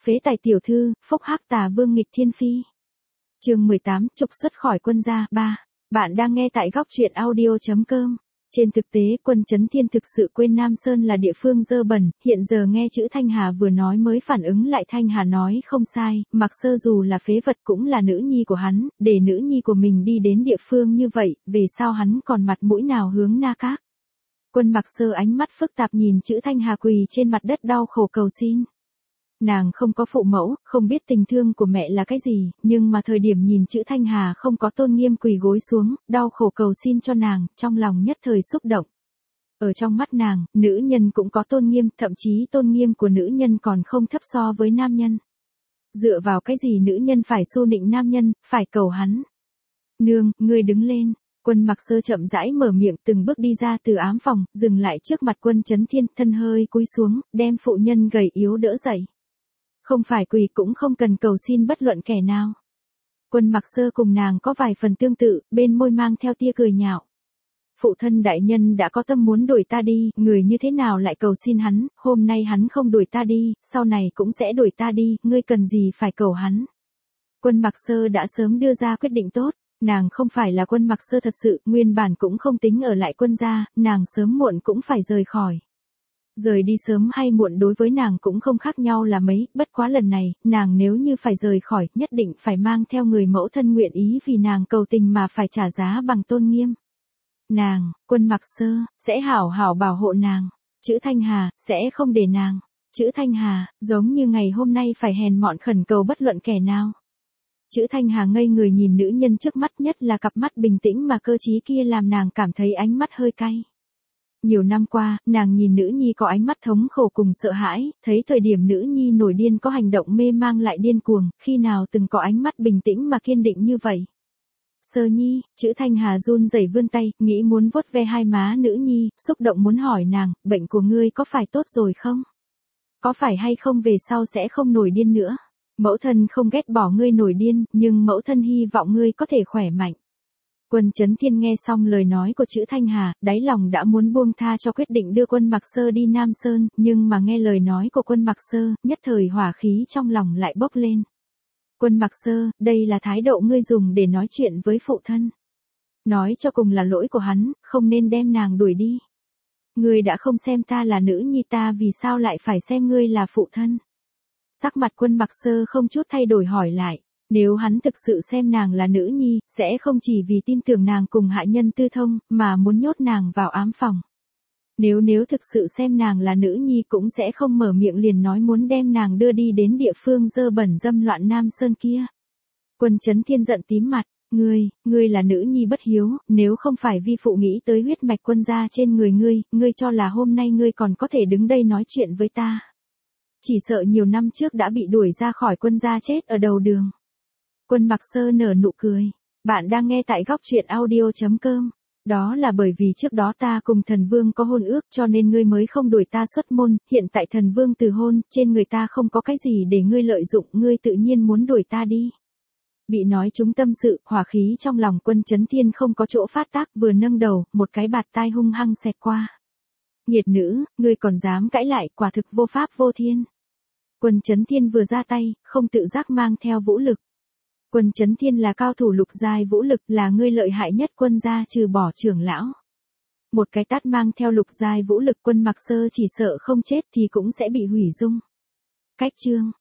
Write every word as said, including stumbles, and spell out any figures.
Phế tài tiểu thư, phúc hắc tà vương nghịch thiên phi. Chương mười tám, trục xuất khỏi quân gia. ba. Bạn đang nghe tại góc truyện audio chấm com. Trên thực tế, quân Trấn Thiên thực sự quên Nam Sơn là địa phương dơ bẩn, hiện giờ nghe chữ Thanh Hà vừa nói mới phản ứng lại. Thanh Hà nói không sai, Mặc Sơ dù là phế vật cũng là nữ nhi của hắn, để nữ nhi của mình đi đến địa phương như vậy, về sao hắn còn mặt mũi nào hướng Na Các. Quân Mặc Sơ ánh mắt phức tạp nhìn chữ Thanh Hà quỳ trên mặt đất đau khổ cầu xin. Nàng không có phụ mẫu, không biết tình thương của mẹ là cái gì, nhưng mà thời điểm nhìn chữ Thanh Hà không có tôn nghiêm quỳ gối xuống, đau khổ cầu xin cho nàng, trong lòng nhất thời xúc động. Ở trong mắt nàng, nữ nhân cũng có tôn nghiêm, thậm chí tôn nghiêm của nữ nhân còn không thấp so với nam nhân. Dựa vào cái gì nữ nhân phải xô nịnh nam nhân, phải cầu hắn. Nương, ngươi đứng lên. Quân Mặc Sơ chậm rãi mở miệng, từng bước đi ra từ ám phòng, dừng lại trước mặt quân Trấn Thiên, thân hơi cúi xuống, đem phụ nhân gầy yếu đỡ dậy. Không phải quỳ cũng không cần cầu xin bất luận kẻ nào. Quân Mặc Sơ cùng nàng có vài phần tương tự, bên môi mang theo tia cười nhạo. Phụ thân đại nhân đã có tâm muốn đuổi ta đi, người như thế nào lại cầu xin hắn, hôm nay hắn không đuổi ta đi, sau này cũng sẽ đuổi ta đi, ngươi cần gì phải cầu hắn. Quân Mặc Sơ đã sớm đưa ra quyết định tốt. Nàng không phải là Quân Mặc Sơ thật sự, nguyên bản cũng không tính ở lại quân gia, nàng sớm muộn cũng phải rời khỏi. Rời đi sớm hay muộn đối với nàng cũng không khác nhau là mấy, bất quá lần này, nàng nếu như phải rời khỏi, nhất định phải mang theo người mẫu thân nguyện ý vì nàng cầu tình mà phải trả giá bằng tôn nghiêm. Nàng, Quân Mặc Sơ, sẽ hảo hảo bảo hộ nàng. Chữ Thanh Hà, sẽ không để nàng. Chữ Thanh Hà, giống như ngày hôm nay phải hèn mọn khẩn cầu bất luận kẻ nào. Chữ Thanh Hà ngây người nhìn nữ nhân trước mắt, nhất là cặp mắt bình tĩnh mà cơ trí kia làm nàng cảm thấy ánh mắt hơi cay. Nhiều năm qua, nàng nhìn nữ nhi có ánh mắt thống khổ cùng sợ hãi, thấy thời điểm nữ nhi nổi điên có hành động mê mang lại điên cuồng, khi nào từng có ánh mắt bình tĩnh mà kiên định như vậy. Sơ nhi, chữ Thanh Hà run rẩy vươn tay, nghĩ muốn vuốt ve hai má nữ nhi, xúc động muốn hỏi nàng, bệnh của ngươi có phải tốt rồi không? Có phải hay không về sau sẽ không nổi điên nữa? Mẫu thân không ghét bỏ ngươi nổi điên, nhưng mẫu thân hy vọng ngươi có thể khỏe mạnh. Quân Trấn Thiên nghe xong lời nói của chữ Thanh Hà, đáy lòng đã muốn buông tha cho quyết định đưa Quân Mặc Sơ đi Nam Sơn, nhưng mà nghe lời nói của Quân Mặc Sơ, nhất thời hỏa khí trong lòng lại bốc lên. Quân Mặc Sơ, đây là thái độ ngươi dùng để nói chuyện với phụ thân. Nói cho cùng là lỗi của hắn, không nên đem nàng đuổi đi. Ngươi đã không xem ta là nữ nhi ta vì sao lại phải xem ngươi là phụ thân. Sắc mặt Quân Mặc Sơ không chút thay đổi hỏi lại, nếu hắn thực sự xem nàng là nữ nhi, sẽ không chỉ vì tin tưởng nàng cùng hạ nhân tư thông, mà muốn nhốt nàng vào ám phòng. Nếu nếu thực sự xem nàng là nữ nhi cũng sẽ không mở miệng liền nói muốn đem nàng đưa đi đến địa phương dơ bẩn dâm loạn Nam Sơn kia. Quân Trấn Thiên giận tím mặt, ngươi, ngươi là nữ nhi bất hiếu, nếu không phải vi phụ nghĩ tới huyết mạch quân gia trên người ngươi, ngươi cho là hôm nay ngươi còn có thể đứng đây nói chuyện với ta. Chỉ sợ nhiều năm trước đã bị đuổi ra khỏi quân gia chết ở đầu đường. Quân Mặc Sơ nở nụ cười. Bạn đang nghe tại góc truyện audio chấm com. Đó là bởi vì trước đó ta cùng thần vương có hôn ước cho nên ngươi mới không đuổi ta xuất môn, hiện tại thần vương từ hôn, trên người ta không có cái gì để ngươi lợi dụng, ngươi tự nhiên muốn đuổi ta đi. Bị nói trúng tâm sự, hỏa khí trong lòng Quân Trấn Thiên không có chỗ phát tác, vừa nâng đầu, một cái bạt tai hung hăng xẹt qua. Nghiệt nữ, ngươi còn dám cãi lại, quả thực vô pháp vô thiên. Quân Trấn Thiên vừa ra tay, không tự giác mang theo vũ lực. Quân Trấn Thiên là cao thủ lục giai vũ lực, là ngươi lợi hại nhất quân gia trừ bỏ trưởng lão. Một cái tát mang theo lục giai vũ lực Quân Mặc Sơ chỉ sợ không chết thì cũng sẽ bị hủy dung. Cách chương,